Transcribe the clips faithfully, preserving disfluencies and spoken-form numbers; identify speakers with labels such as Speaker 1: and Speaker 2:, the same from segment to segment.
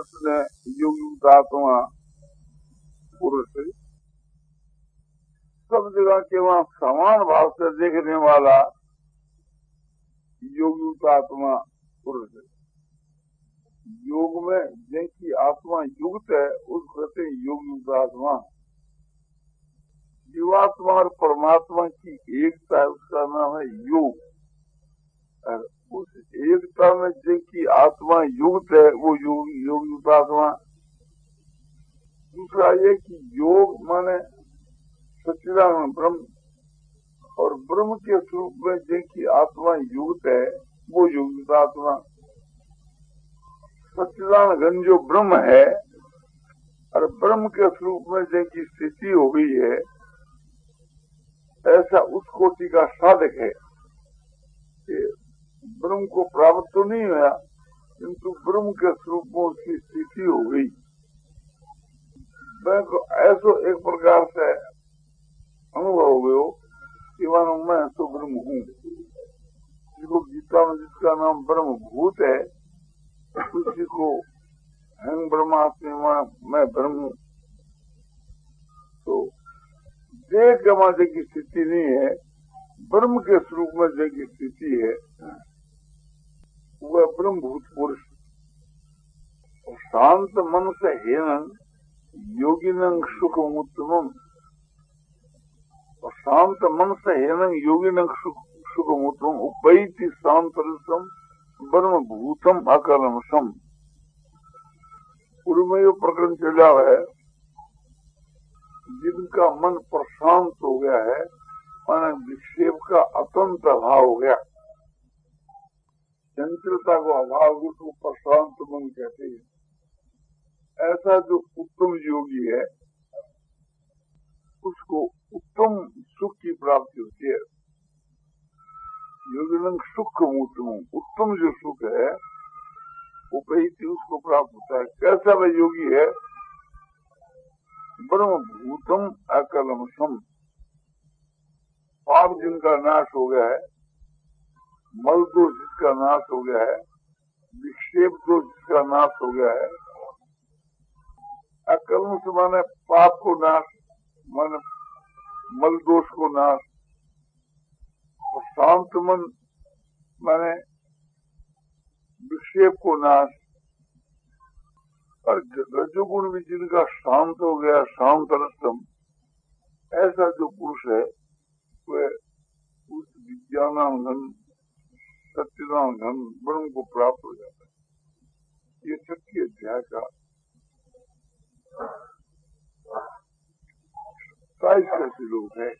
Speaker 1: उसने योगितात्मा पुरुष सब जगह के वहाँ समान भाव से देखने वाला योगितात्मा पुरुष है। योग में जिनकी आत्मा युक्त है उसको कहते हैं योगितात्मा। जीवात्मा और परमात्मा की एकता है, उसका नाम है योग। और उस एकता में जिनकी आत्मा युक्त है वो योग योगितात्मा। दूसरा ये कि योग माने सच्चिदानंद ब्रह्म, और ब्रह्म के स्वरूप में जिनकी आत्मा युक्त है वो योगितात्मा। सच्चिदानंद जो ब्रह्म है और ब्रह्म के स्वरूप में जिनकी स्थिति हो गई है, ऐसा उस कोटि का साधक है कि ब्रह्म को प्राप्त तो नहीं हुआ किंतु ब्रह्म के स्वरूप में उसकी स्थिति हो गई। ऐसा एक प्रकार से अनुभव हो गयो कि मानो मैं तो ब्रह्म हूँ। जिसको गीता में जिसका नाम ब्रह्म भूत है, उसी को हम ब्रह्मास्मि मैं ब्रह्म हूँ। तो देह गमाने की स्थिति नहीं है, ब्रह्म के स्वरूप में देह की स्थिति है, वह ब्रह्म भूत पुरुष। शांत मन से हेन योगिनं सुखम उत्तमम। और शांत मन से हेन योगिनं सुखम उत्तमम उपैति शांत रसम ब्रह्म भूतम अकलमसम। पूर्व में ये प्रकरण चला है, जिनका मन प्रशांत हो गया है, माने विक्षेप का अत्यंत अभाव हो गया, चंचलता को अभाव, उसको प्रशांत मन कहते हैं। ऐसा जो उत्तम योगी है उसको उत्तम सुख की प्राप्ति होती है। योगिनं सुख उत्तम, उत्तम जो सुख है उपैति उसको प्राप्त होता है। कैसा वह योगी है? ब्रह्म भूतम अकलमसम। पाप जिनका नाश हो गया है, मल दोष जिसका नाश हो गया है, विक्षेप दोष जिसका नाश हो गया है। अकलम से माने पाप को नाश, माने मल दोष को नाश। और शांत मन माने विक्षेप को नाश। और रजोगुण भी जिनका शांत हो गया, शांत रसम, ऐसा जो पुरुष है वह उस विज्ञानांगन सच्चिदानंद ब्रह्म को प्राप्त हो जाता है। ये छठी अध्याय का सताइस का श्लोक है।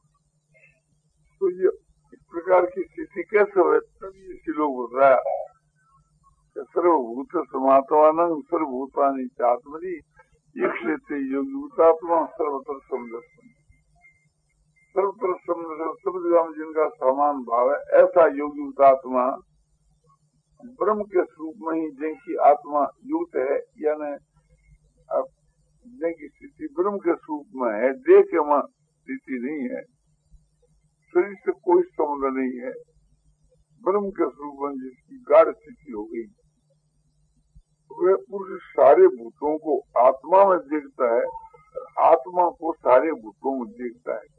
Speaker 1: तो ये इस प्रकार की स्थिति कैसे हो, तभी ये श्लोक बोल रहा है सर्वभूत समात्मान सर्वभूतानि चात्मनि यक्षते योगितात्मा सर्वत्र समदर्शन। सर्वत्र समदर्शन, सब जगह जिनका समान भाव है, ऐसा योगितात्मा ब्रह्म के स्वरूप में ही जिनकी आत्मा युक्त है, यानी जिनकी स्थिति ब्रह्म के स्वरूप में है, देह के में स्थिति नहीं है, शरीर से कोई संबंध नहीं है, ब्रह्म के स्वरूप में जिसकी गाढ़ स्थिति हो गई, वह पुरुष सारे भूतों को आत्मा में देखता है, आत्मा को सारे भूतों में देखता है।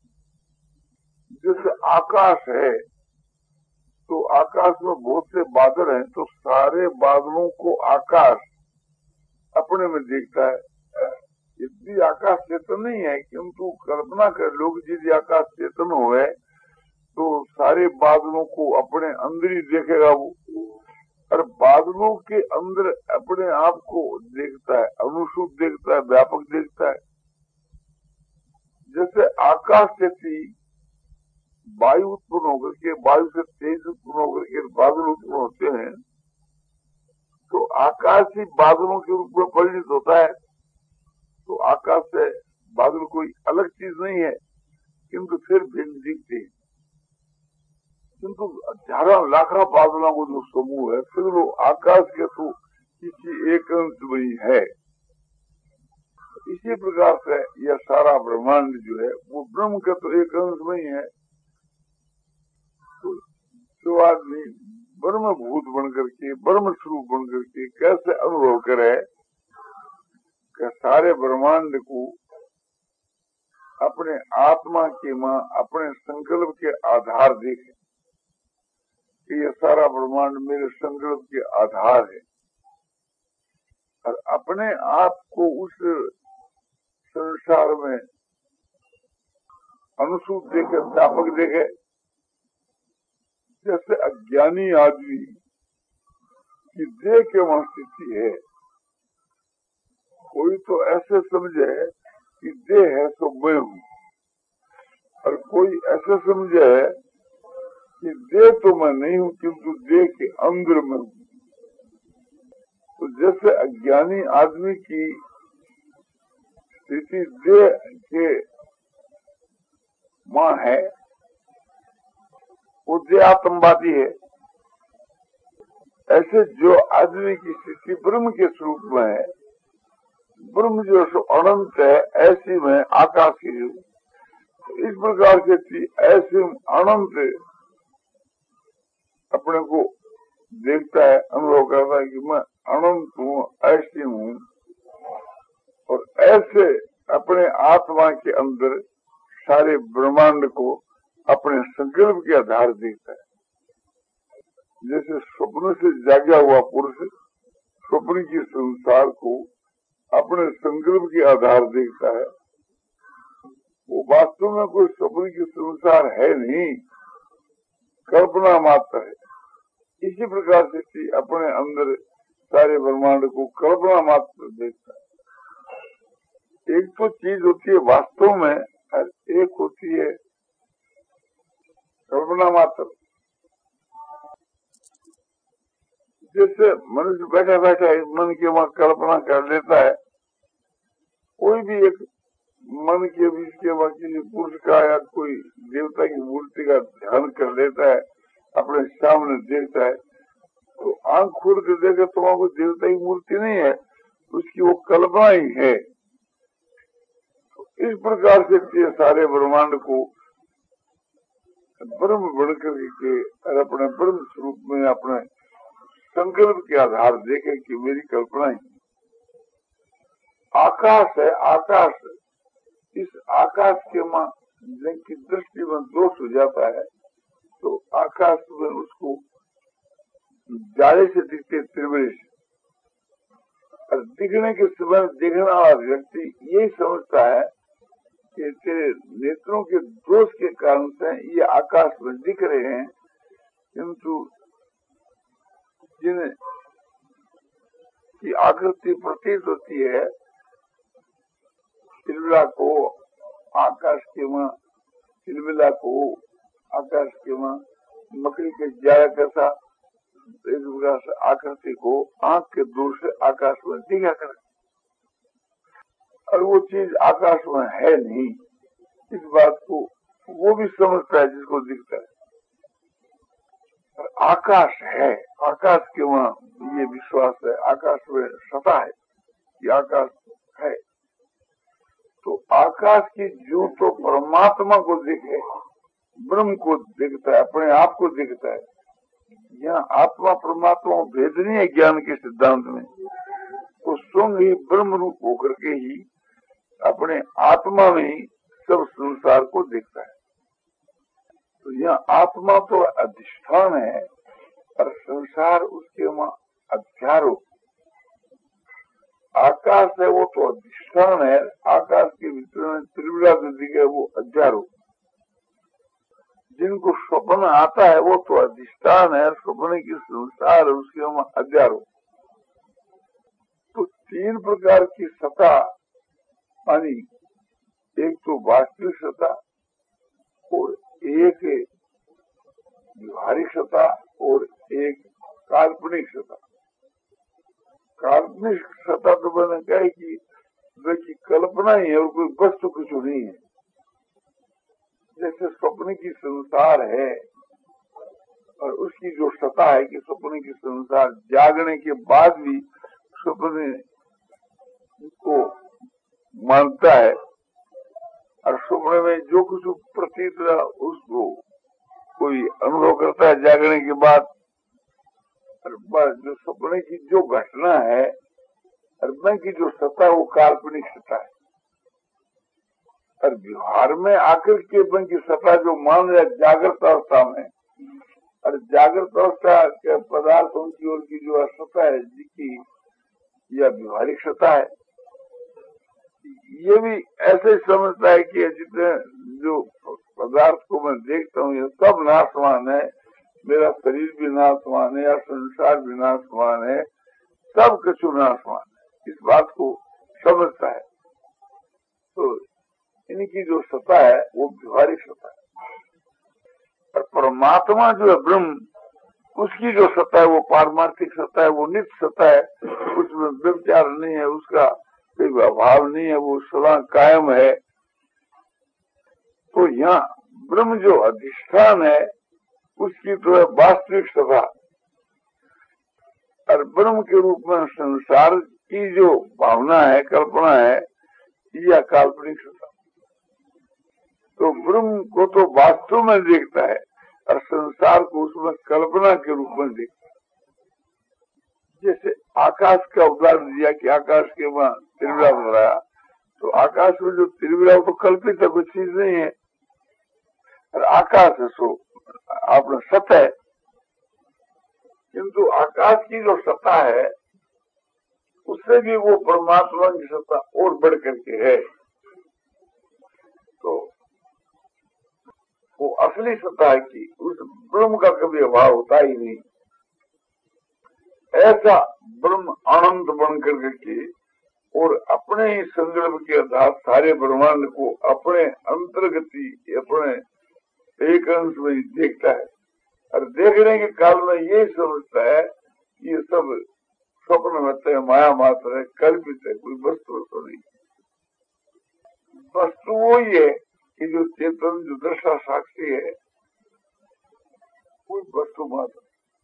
Speaker 1: जैसे आकाश है तो आकाश में बहुत से बादल हैं, तो सारे बादलों को आकाश अपने में देखता है। यदि आकाश चेतन नहीं है, किंतु कल्पना कर लोग यदि आकाश चेतन हुए तो सारे बादलों को अपने अंदर ही देखेगा वो, और बादलों के अंदर अपने आप को देखता है, अनुसूत देखता है, व्यापक देखता है। जैसे आकाश से थी वायु उत्पन्न होकर के, वायु से तेज उत्पन्न होकर के बादल उत्पन्न होते हैं, तो आकाश ही बादलों के रूप में परिणित होता है। तो आकाश से बादल कोई अलग चीज नहीं है, किंतु फिर भिन्न दिखते हैं। किंतु हजारों लाखों बादलों को जो समूह है, फिर वो आकाश के तो किसी एक अंश में ही है। इसी प्रकार से यह सारा ब्रह्मांड जो है वो ब्रह्म के तो एक अंश में ही है। तो जो आदमी ब्रह्म भूत बनकर के, ब्रह्म स्वरूप बनकर के कैसे अनुभव करे कि सारे ब्रह्मांड को अपने आत्मा के मां अपने संकल्प के आधार देखे कि ये सारा ब्रह्मांड मेरे संकल्प के आधार है, और अपने आप को उस संसार में अनुसूत देखे, व्यापक देखे। जैसे अज्ञानी आदमी की देह के वहां स्थिति है, कोई तो ऐसे समझे कि देह है तो मैं हूँ, और कोई ऐसे समझे कि देह तो मैं नहीं हूँ किंतु देह के अंदर में हूँ। तो जैसे अज्ञानी आदमी की स्थिति देह के मां है, वो देहात्मवादी है, ऐसे जो आदमी की स्थिति ब्रह्म के स्वरूप में है, ब्रह्म जो सो अनंत है, ऐसी में आकाश की जो इस प्रकार से थी, ऐसे अनंत अपने को देखता है, अनुभव करता है कि मैं अनंत हूँ, ऐसी हूँ, और ऐसे अपने आत्मा के अंदर सारे ब्रह्मांड को अपने संकल्प के आधार देखता है। जैसे स्वप्न से जागा हुआ पुरुष स्वप्न के संसार को अपने संकल्प के आधार देखता है, वो वास्तव में कोई स्वप्न के संसार है नहीं, कल्पना मात्र है। इसी प्रकार से अपने अंदर सारे ब्रह्मांड को कल्पना मात्र देखता है। एक तो चीज होती है वास्तव में, और एक होती है कल्पना मात्र। जैसे मनुष्य बैठा बैठा मन के वहां कल्पना कर लेता है, कोई भी एक मन के बीच के वहां किसी पुरुष का या कोई देवता की मूर्ति का ध्यान कर लेता है, अपने सामने देखता है, तो आंख खोल कर देखे तो वहां कोई देवता की मूर्ति नहीं है, उसकी वो कल्पना ही है। तो इस प्रकार से सारे ब्रह्मांड को ब्रह्म बनकर के और अपने ब्रह्म स्वरूप में अपने संकल्प के आधार देखे कि मेरी कल्पना ही आकाश है। आकाश, इस आकाश के मां जिनकी दृष्टि में दोष हो जाता है, तो आकाश में उसको जाले से दिखते त्रिवेश, और दिखने के समय देखने वाला व्यक्ति यही समझता है कि तेरे नेत्रों के दोष के कारण से ये आकाश में दिख रहे हैं, किंतु जिन की आकृति प्रतीत होती है, तिलमिला को आकाश के मां, तिलमिला को आकाश के मां मकड़ी के जाया कैसा इस प्रकार से आकृति को आंख के दूर से आकाश में दिखा कर, और वो चीज आकाश में है नहीं, इस बात को वो भी समझता है जिसको दिखता है। और आकाश है, आकाश के वहां ये विश्वास है, आकाश में सता है कि आकाश है। तो आकाश की जो तो परमात्मा को दिखे, ब्रह्म को दिखता है, अपने आप को दिखता है। यहाँ आत्मा परमात्मा भेद नहीं है ज्ञान के सिद्धांत में, तो स्वयं ही ब्रह्म रूप होकर के ही अपने आत्मा में ही सब संसार को देखता है। तो यह आत्मा तो अधिष्ठान है, और संसार उसके वहां अध्यारोप। आकाश है वो तो अधिष्ठान है, आकाश के भीतर में त्रिविधा दृष्टि है वो अध्यारोप। जिनको स्वप्न आता है वो तो अधिष्ठान है, स्वप्न की संसार उसके वहां अध्यारोप। तो तीन प्रकार की सत्ता मानी, एक तो वास्तविक सत्ता, और एक व्यवहारिक सत्ता, और एक काल्पनिक सत्ता। काल्पनिक सत्ता तो मैंने कहा कि की कल्पना ही है और कोई वस्तु कुछ नहीं है। जैसे स्वप्न की संसार है, और उसकी जो सत्ता है कि स्वप्न की संसार जागने के बाद भी स्वप्न को मानता है, और स्वप्न में जो कुछ प्रतीत रहा उसको कोई अनुभव करता है जागने के बाद, और जो सपने की जो घटना है और मन की जो सत्ता है वो काल्पनिक सत्ता है। और व्यवहार में आकर के मन की सत्ता जो मान रहे जागृत अवस्था में, और जागृत अवस्था के पदार्थों की ओर की जो सत्ता है जिसकी यह व्यवहारिक सत्ता है, ये भी ऐसे समझता है कि जितने जो पदार्थ को मैं देखता हूँ ये सब नाशवान है, मेरा शरीर भी नाशवान है या संसार भी नाशवान है, सब कुछ नाशवान है, इस बात को समझता है। तो इनकी जो सत्ता है वो व्यवहारिक सत्ता है। और परमात्मा जो है ब्रह्म, उसकी जो सत्ता है वो पारमार्थिक सत्ता है, वो नित्य सत्ता है, उसमें व्यभिचार नहीं है, उसका कोई अभाव नहीं है, वो सदा कायम है। तो यहाँ ब्रह्म जो अधिष्ठान है उसकी तो है वास्तविक सत्ता, और ब्रह्म के रूप में संसार की जो भावना है, कल्पना है, यह काल्पनिक सत्ता। तो ब्रह्म को तो वास्तव में देखता है और संसार को उसमें कल्पना के रूप में देखता है। जैसे आकाश का उदाहरण दिया कि आकाश के वहां त्रिविरा बनाया, तो आकाश में जो त्रिविरा तो कल्पित है, कुछ चीज नहीं है, और आकाश है सो आपने सत्य है। किंतु आकाश की जो सत्ता है उससे भी वो परमात्मा की सत्ता और बढ़ करके है। तो वो असली सत्ता है कि उस ब्रह्म का कभी अभाव होता ही नहीं। ऐसा ब्रह्म अनंत बन करके और अपने ही संकल्प के आधार सारे ब्रह्मांड को अपने अंतर्गति, अपने एक अंश में देखता है, और देखने के काल में यही समझता है कि ये सब स्वप्न होते हैं, माया मात्र है, कल्पित है, कोई वस्तु तो नहीं। वस्तु वो ही है कि जो चेतन, जो दृष्टा साक्षी है, कोई वस्तु मात्र।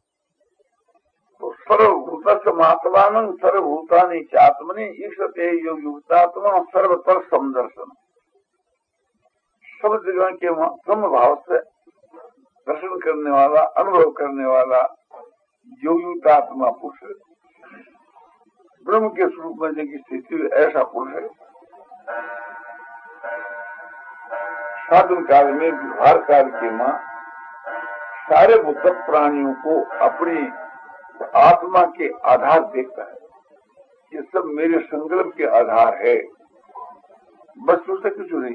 Speaker 1: तो सर्वभूतमात्मान सर्वभूतानि चात्मनि ईक्षते यो युक्तात्मा सर्वतर समदर्शन। सब जगह के समभाव से दर्शन करने वाला, अनुभव करने वाला योगितात्मा पुरुष है, ब्रह्म के स्वरूप में जिनकी स्थिति ऐसा पुरुष है। साधन काल में, व्यवहार काल के मां सारे बुद्ध प्राणियों को अपनी आत्मा के आधार देखता है। ये सब मेरे संकल्प के आधार है, वस्तु से कुछ नहीं।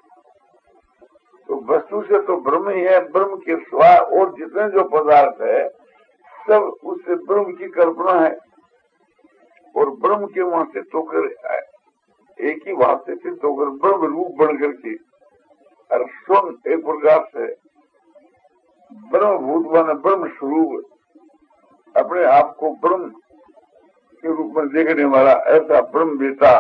Speaker 1: तो वस्तु से तो ब्रह्म ही है, ब्रह्म के सिवाय और जितने जो पदार्थ है सब उससे ब्रह्म की कल्पना है। और ब्रह्म के वहां से होकर एक ही भाव से सिद्ध होकर ब्रह्म रूप बन करके और स्वयं एक प्रकार से ब्रह्म भूत बने, ब्रह्म स्वरूप अपने आप को ब्रह्म के रूप में देखने वाला ऐसा ब्रह्म बेटा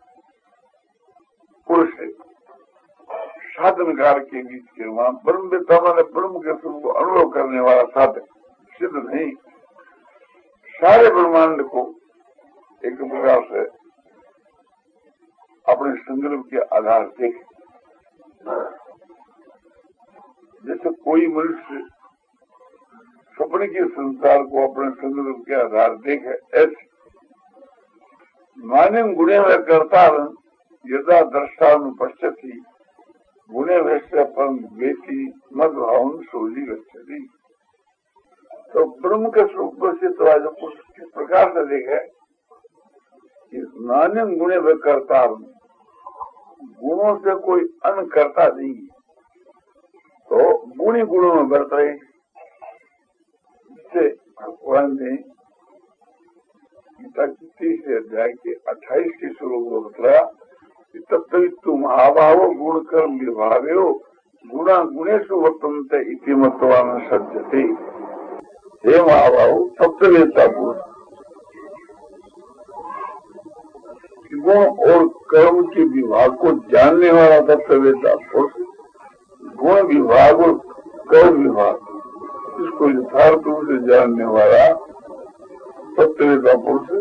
Speaker 1: पुरुष है। साधन काल के बीच के वहां ब्रह्म बेटा माने ब्रह्म के स्वरूप को अनुभव करने वाला साधन सिद्ध नहीं, सारे ब्रह्मांड को एक प्रकार से अपने संकल्प के आधार देखे। जैसे कोई मनुष्य सपने के संसार को अपने संकल्प के आधार देखे, ऐसे माने गुणे में करता यदा दृष्टानुपश्यति गुणे वैश्यपन बेटी मद भावन सोली गच्छति। तो ब्रह्म के स्वरूप से तो आज किस प्रकार से देखे, नान्य गुणे में करता, गुणों से कोई अन्न करता नहीं, तो गुणी गुणों में बढ़ रहे। जिससे भगवान ने गीता की तीसरे अध्याय के अट्ठाईस के श्लोक को बताया कि तब तक तुम आभाव गुण कर्म विभागे हो गुणा गुणेशु वर्तनते इति मतवान सज्जते। हे महाभाव सप्तवेता पुरुष, गुण और कर्म के विभाग को जानने वाला सप्तवेता पुरुष, गुण विभाग और कर्म विभाग इसको यथार्थ रूप से जानने वाला सप्तवेता पुरुष।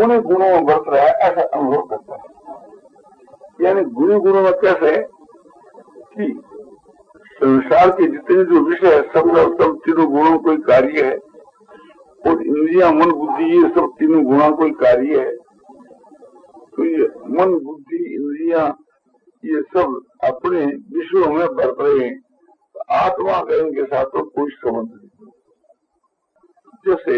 Speaker 1: गुणी गुणों में बरत रहा है ऐसा अनुभव करता है। यानी गुणी गुणों में कैसे कि संसार के जितने जो विषय है सब सब तीनों गुणों कोई कार्य है, और इंद्रिया मन बुद्धि ये सब तीनों गुणों कोई कार्य है। तो ये मन बुद्धि इंद्रिया ये सब अपने विषयों में बरत रहे हैं, आत्मा का इनके साथ तो कोई संबंध नहीं। जैसे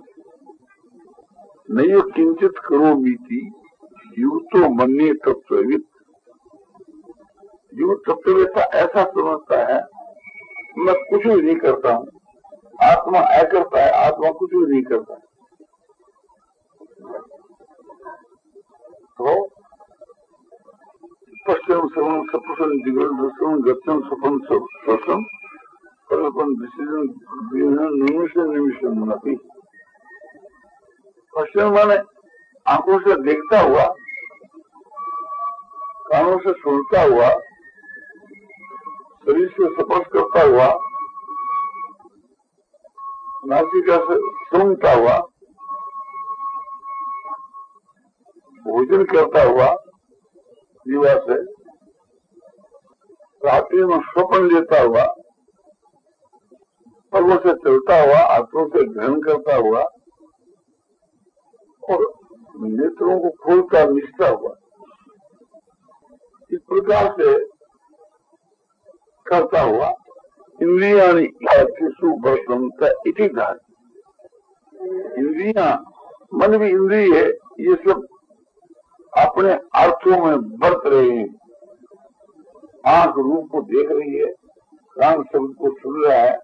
Speaker 1: नयो किंचित करोमीति युक्तो मन्ये तत्वविद, युक्त तत्ववेत्ता ऐसा समझता है मैं कुछ भी नहीं करता हूँ, आत्मा ऐ करता है, आत्मा कुछ भी नहीं करता है। तो पश्चिम श्रवण सप्रसन जिगरण दर्शन गच्छन सपन स्वसन परपन डिसीजन निमिषन निमिषन नपी। पश्चिम माने आंखों से देखता हुआ, कानों से सुनता हुआ, शरीर से स्पर्श करता हुआ, नासिका से सूंघता हुआ, भोजन करता हुआ जीवा से, रात्रि में स्वप्न लेता हुआ, पलों से चलता हुआ, हाथों से ग्रहण करता हुआ और नेत्रों को खोलता मिचता हुआ, इस प्रकार से करता हुआ इंद्रियाणि इति वर्तन्ते इति धान। इंद्रिया मन भी इंद्रिय है, ये सब अपने अर्थों में बरत रहे हैं। आंख रूप को देख रही है, कान शब्द को सुन रहा है,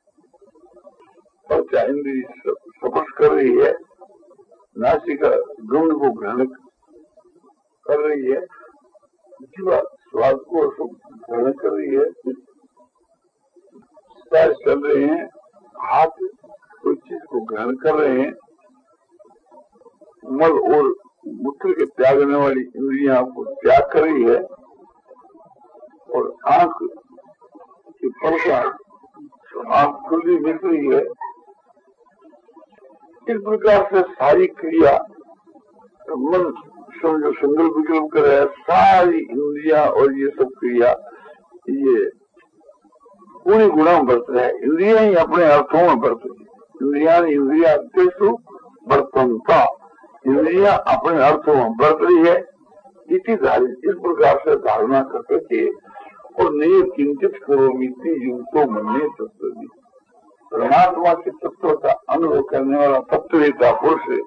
Speaker 1: त्वचा इंद्रिय स्पर्श कर रही है, नासिका गंध को ग्रहण कर रही है, जीवा स्वाद को ग्रहण कर रही है, पैर चल रहे हैं, हाथ कोई चीज को ग्रहण कर रहे हैं, मल और मूत्र के त्यागने वाली इंद्रियां को त्याग कर रही है, और आंख की पलका आंख खुली मिल रही है। इस प्रकार से सारी क्रिया मन समझो संकल्प विकल्प करे, सारी इंद्रिया और ये सब क्रिया ये पूरी गुणों में बरत रहे हैं। इंद्रिया ही अपने अर्थों में बरत रही है। इंद्रिया इंद्रिया तेसु बर्तनता, इंद्रिया अपने अर्थों में बरत रही है। इति धारी, इस प्रकार से धारणा करके के और नए किंचित करोमीति युक्तो मन्ये तत्वविद, परमात्मा के तत्व का अनुभव करने वाला तत्ववेत्ता पुरुष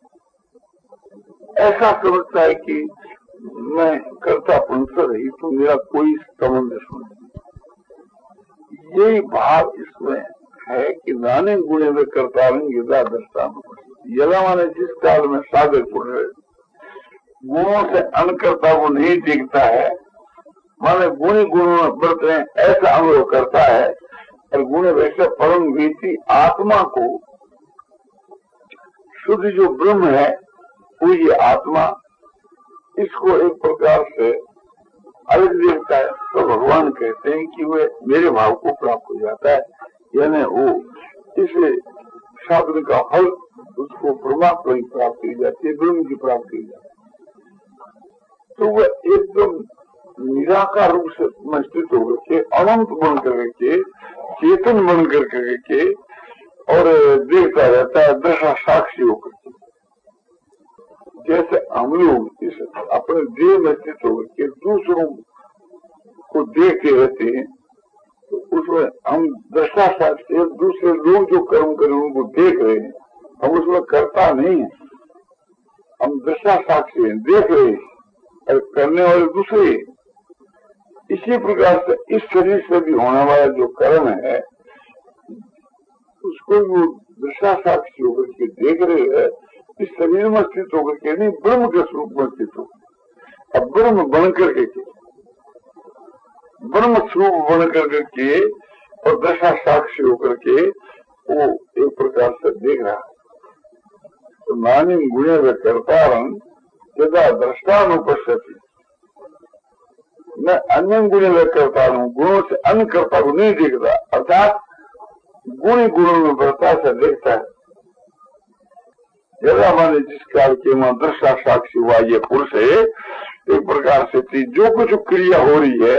Speaker 1: ऐसा समझता है कि मैं करता पंसर रही तो मेरा कोई संबंध नहीं। यही भाव इसमें है कि नाने गुणे में करता गिरदा दस्ता यला माने जिस काल में सागर पुरुष गुणों से अनकर्ता वो नहीं देखता है, माने गुणी गुणों में बरत रहे ऐसा अनुभव करता है, और गुण वैसे परम भीति आत्मा को शुद्ध जो ब्रह्म है वो ये आत्मा, इसको एक प्रकार से अलग देखता है। तो भगवान कहते हैं कि वे मेरे भाव को प्राप्त हो जाता है, यानी वो इस साधन का फल उसको परमात्मा की प्राप्ति हो जाती है, ब्रह्म की प्राप्ति हो जाती है। तो वह एकदम निराकार रूप से स्थित होकर के, अनंत बन करके, चेतन बन करके और देखता रहता है दशा साक्षी होकर के। जैसे हम लोग इस अपने देह में स्थित होकर के दूसरों को देखते रहते हैं, तो उसमें हम दशा साक्षी, दूसरे लोग जो कर्म करें उनको देख रहे हैं, हम उसमें करता नहीं है, हम दशा साक्षी हैं, देख रहे हैं, और करने वाले दूसरे। इसी प्रकार से इस शरीर से भी होने वाला जो कर्म है उसको वो दशा साक्षी होकर के देख रहे हैं, इस शरीर में स्थित होकर के नहीं, ब्रह्म के स्वरूप में स्थित हो। अब ब्रह्म बन करके ब्रह्म स्वरूप बन करके और दशा साक्षी होकर के वो एक प्रकार से देख रहा है। तो नानी गुणे व कर्तारं यदा दृष्टानुपश्यति, मैं अन्य गुणे व करता हूँ, गुणों से अन्य कर्ता को नहीं देखता, अर्थात गुण गुणों में बढ़ता से देखता है। जगह माने जिस काल के वहां दृष्टा साक्षी हुआ ये पुरुष है, एक प्रकार से थी जो कुछ क्रिया हो रही है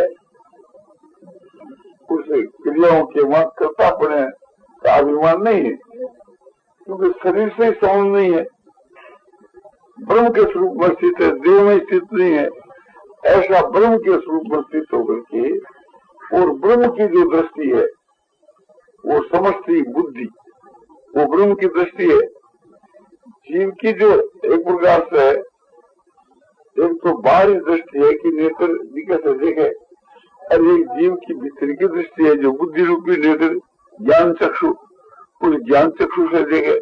Speaker 1: उस क्रियाओं के वहां कर्तापने का अभिमान नहीं है, क्योंकि शरीर से ही समझ नहीं है, ब्रह्म के स्वरूप में स्थित है, देह में स्थित नहीं है। ऐसा ब्रह्म के स्वरूप में स्थित होकर के और ब्रह्म की जो दृष्टि है वो समष्टि बुद्धि, वो ब्रह्म की दृष्टि है। जीव की जो एक प्रकार से एक तो बाहरी दृष्टि है कि नेत्र दिखे से देखे, और एक जीव की भीतर की दृष्टि है जो बुद्धि रूपी नेत्र ज्ञान चक्षु, उस ज्ञान चक्षु से देखे।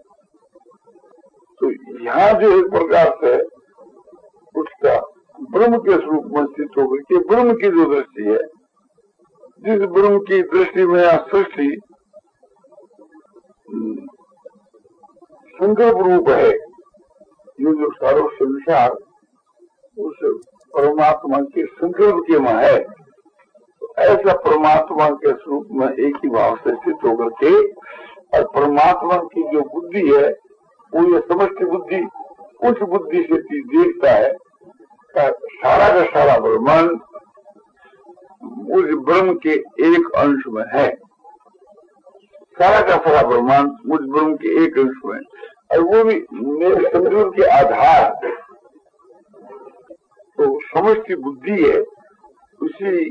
Speaker 1: तो यहाँ जो एक प्रकार से उसका ब्रह्म के स्वरूप में स्थित होकर के ब्रह्म की जो दृष्टि है, जिस ब्रह्म की दृष्टि में यहाँ सृष्टि संकल्प रूप है, ये जो सारो संसार उस परमात्मा के संकल्प के में है, तो ऐसा परमात्मा के स्वरूप में एक ही भाव से स्थित होकर के और परमात्मा की जो बुद्धि है वो ये समष्टि बुद्धि, उस बुद्धि से देखता है सारा का सारा ब्रह्मांड उस ब्रह्म के एक अंश में है, सारा का सारा ब्रह्मांड उस ब्रह्म के एक अंश में, और वो भी मेरे संकल्प के आधार। तो समष्टि बुद्धि है, उसी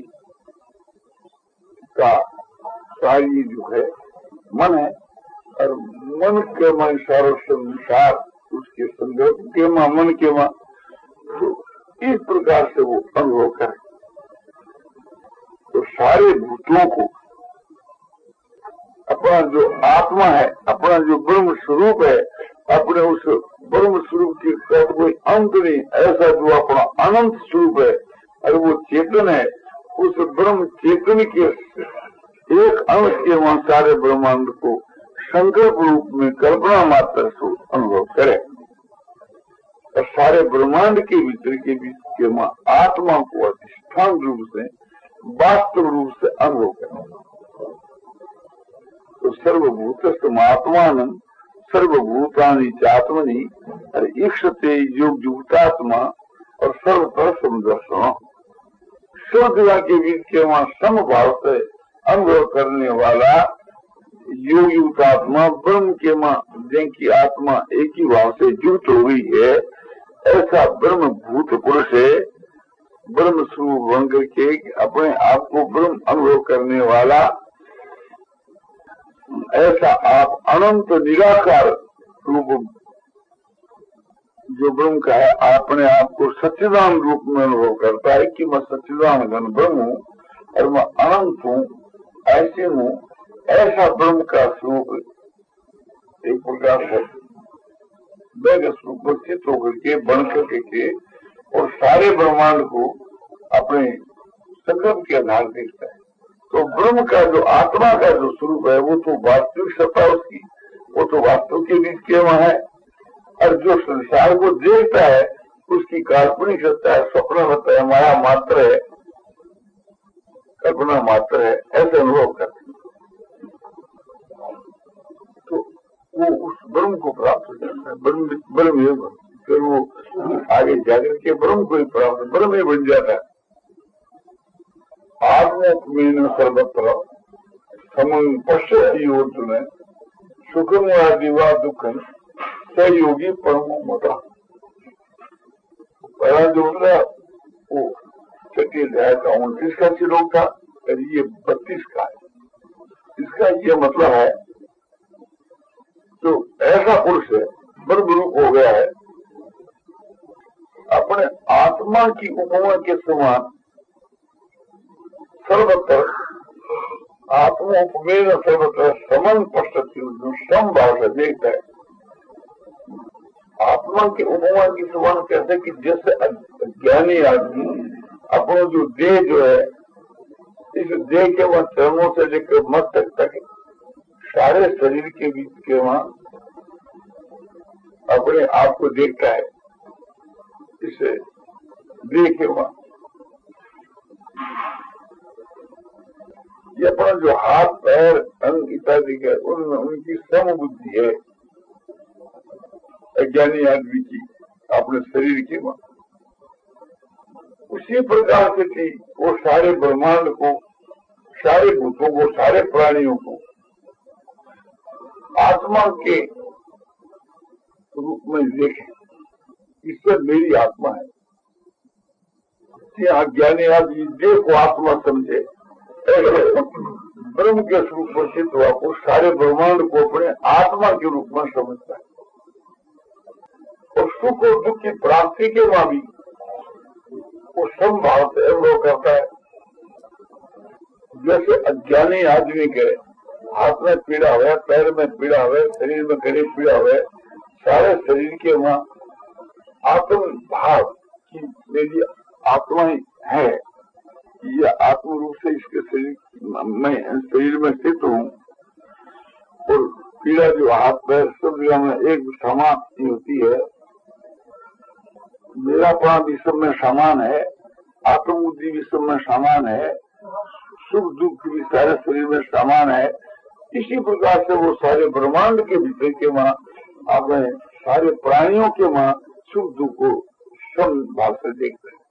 Speaker 1: का सारी जो है मन है, और मन के मन सारो संसार उसके संकल्प के मां मन के मां, तो इस प्रकार से वो अनुभव करे। तो सारे भूतों को अपना जो आत्मा है, अपना जो ब्रह्म स्वरूप है, अपने उस ब्रह्म स्वरूप की कोई अंत नहीं, ऐसा जो अपना अनंत स्वरूप है और वो चेतन है, उस ब्रह्म चेतन के एक अंश के वहां सारे ब्रह्मांड को संकल्प रूप में कल्पना मात्र से अनुभव करे, और सारे ब्रह्मांड के भीतर के बीच के वहां आत्मा को अधिष्ठान रूप से वास्तव रूप से अनुभव करे। तो सर्वभूत आत्मान सर्वभूतानि चात्मनि और ईक्षते योग युक्तात्मा और सर्वतर समदर्शन, सब जगह के बीच के वहां समभाव से अनुभव करने वाला योग युक्तात्मा ब्रह्म के मां जिनकी आत्मा एक ही भाव से युक्त हो गई है, ऐसा ब्रह्म भूत पुरुष है, ब्रह्म स्वरूप बन करके अपने आप को ब्रह्म अनुभव करने वाला, ऐसा आप अनंत निराकार रूप जो ब्रह्म का है, अपने आप को सच्चिदान रूप में अनुभव करता है कि मैं सच्चिदान घन ब्रह्म हूँ और मैं अनंत हूँ, ऐसे हूँ। ऐसा ब्रह्म का स्वरूप एक प्रकार से वेग स्वरूप में स्थित होकर के बन करके के और सारे ब्रह्मांड को अपने संकल्प के आधार देखता है। तो ब्रह्म का जो आत्मा का जो स्वरूप है वो तो वास्तविक सत्ता उसकी, वो तो वास्तव के बीच के वहां है, और जो संसार को देखता है उसकी काल्पनिक सत्ता है, स्वप्न सत्ता है, माया मात्र है, कल्पना मात्र है, ऐसे अनुभव करते। तो वो उस ब्रह्म को प्राप्त हो जाता है, ब्रह्म ब्रह्म फिर वो आगे जाकर के ब्रह्म को ही प्राप्त ब्रह्म ही बन जाता है। आत्मोपमेन सर्वत्र समं पश्यति अर्जुन सुखम आदि वा दुखम सहयोगी परमो मता। पहला जो था वो छठी अध्याय का उनतीस का श्लोक था, और ये बत्तीस का है। इसका ये मतलब है तो ऐसा पुरुष है ब्रह्म रूप हो गया है, अपने आत्मा की उपमा के समान सर्वत्र आत्मा उपमेय सर्वत्र समन पश्यति जो सम भाव से देखता है। आत्मा के उपमा की समान कहते कि जैसे ज्ञानी आदमी अपना जो देह जो है, इस देह के वहां चरणों से लेकर मस्तक तक सारे शरीर के बीच के वहां अपने आप को देखता है, इसे देखे वहां ये अपना जो हाथ पैर अंग इत्यादि है उनमें उनकी समबुद्धि है। अज्ञानी आदमी की अपने शरीर की मां, उसी प्रकार से थी वो सारे ब्रह्मांड को, सारे भूतों को, सारे प्राणियों को आत्मा के रूप में देखे। ईश्वर मेरी आत्मा है। अज्ञानी आदमी देह को आत्मा समझे, ब्रह्म के स्वरूप में सिद्ध हुआ वो सारे ब्रह्मांड को अपने आत्मा के रूप में समझता है। और सुख और दुख की प्राप्ति के वहां भी वो समभाव से अनुभव करता है। जैसे अज्ञानी आदमी के हाथ में पीड़ा हुआ, पैर में पीड़ा हुआ, शरीर में गरीब पीड़ा हुआ, सारे शरीर के वहां आत्म भाव की मेरी आत्मा ही है, यह आत्म रूप से इसके शरीर में शरीर में स्थित हूँ। और पीड़ा जो हाथ पैर सब जगह में एक समान ही होती है। मेरा प्राण भी सब में समान है, आत्म बुद्धि भी सब में समान है, सुख दुख भी सारे शरीर में समान है। इसी प्रकार से वो सारे ब्रह्मांड के भीतर के वहां अपने सारे प्राणियों के वहां सुख दुख को सम भाव से देखते हैं।